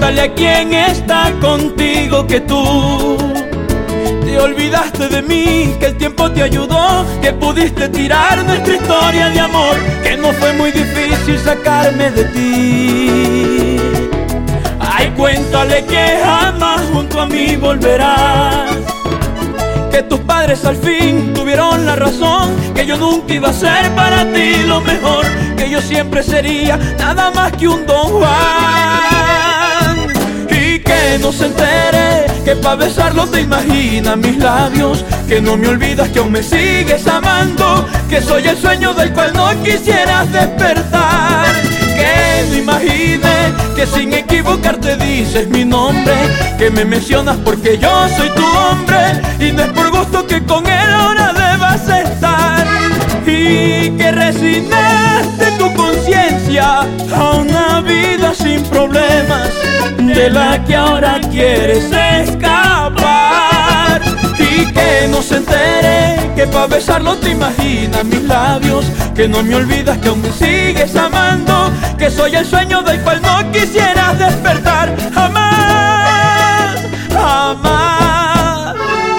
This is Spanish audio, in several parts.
cuéntale a quién está contigo que tú te olvidaste de mí, que el tiempo te ayudó, que pudiste tirar nuestra historia de amor, que no fue muy difícil sacarme de ti. Ay, cuéntale que jamás junto a mí volverás, que tus padres al fin tuvieron la razón, que yo nunca iba a ser para ti lo mejor, que yo siempre sería nada más que un Don Juan. Y que no se entere que pa' besarlo te imaginas mis labios, que no me olvidas que aún me sigues amando, que soy el sueño del cual no quisieras despertar. Que no imagines que sin equivocarte dices mi nombre, que me mencionas porque yo soy tu hombre y no es por gusto que con él ahora debas estar. Y que resignaste tu conciencia a una vida sin problemas, de la que ahora quieres escapar. Y que no se entere que pa' besarlo te imaginas mis labios, que no me olvidas que aún me sigues amando, que soy el sueño del cual no quisieras despertar jamás, jamás.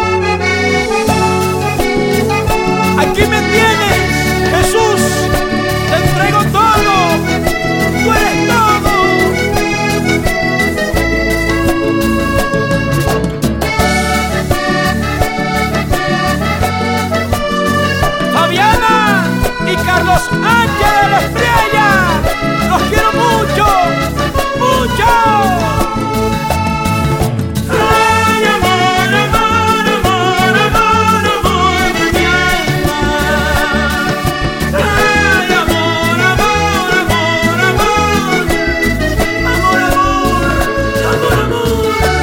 Aquí me tienes, Jesús, te entrego todo, tú eres todo. Fabiana y Carlos Ángel de la Estrella, los quiero mucho, mucho. Ay, amor, amor, amor, amor, amor de mi alma. Ay, amor, amor, amor, amor, amor, amor, amor, amor.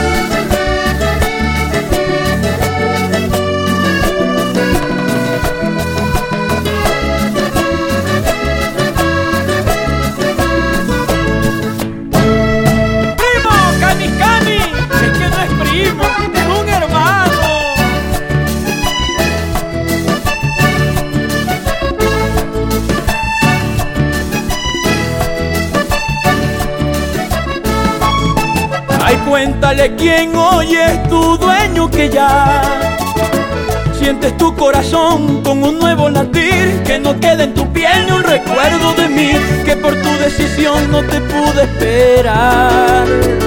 Ay, cuéntale quién hoy es tu dueño, que ya sientes tu corazón con un nuevo latir, que no quede en tu piel ni un recuerdo de mí, que por tu decisión no te pude esperar.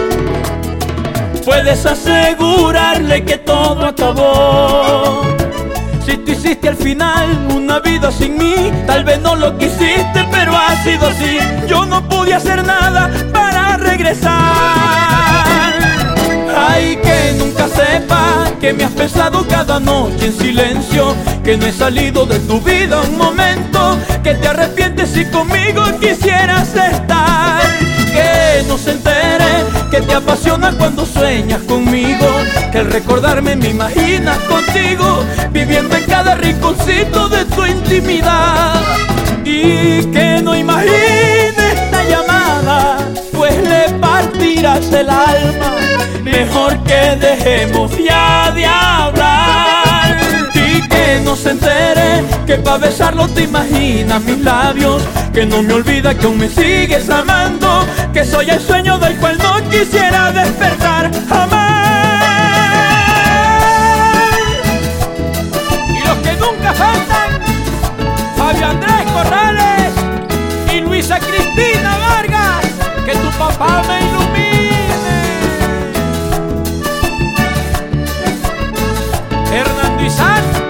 Puedes asegurarle que todo acabó. Si tú hiciste al final una vida sin mí, tal vez no lo quisiste, pero ha sido así. Yo no pude hacer nada para regresar. Ay, que nunca sepa que me has pensado cada noche en silencio, que no he salido de tu vida un momento, que te arrepientes y conmigo quisieras estar. Que no se entere que te apasiona cuando sueñas conmigo, que al recordarme me imaginas contigo, viviendo en cada rinconcito de tu intimidad. Y que no imagine esta llamada, pues le partirás el alma. Mejor que dejemos ya de hablar. Y que no se entere que pa' besarlo te imaginas mis labios, que no me olvida que aún me sigues amando, que soy el sueño del cual no quisiera despertar jamás. Y los que nunca faltan, Fabio Andrés Corrales y Luisa Cristina Vargas, que tu papá me ilumine. Hernando Isaac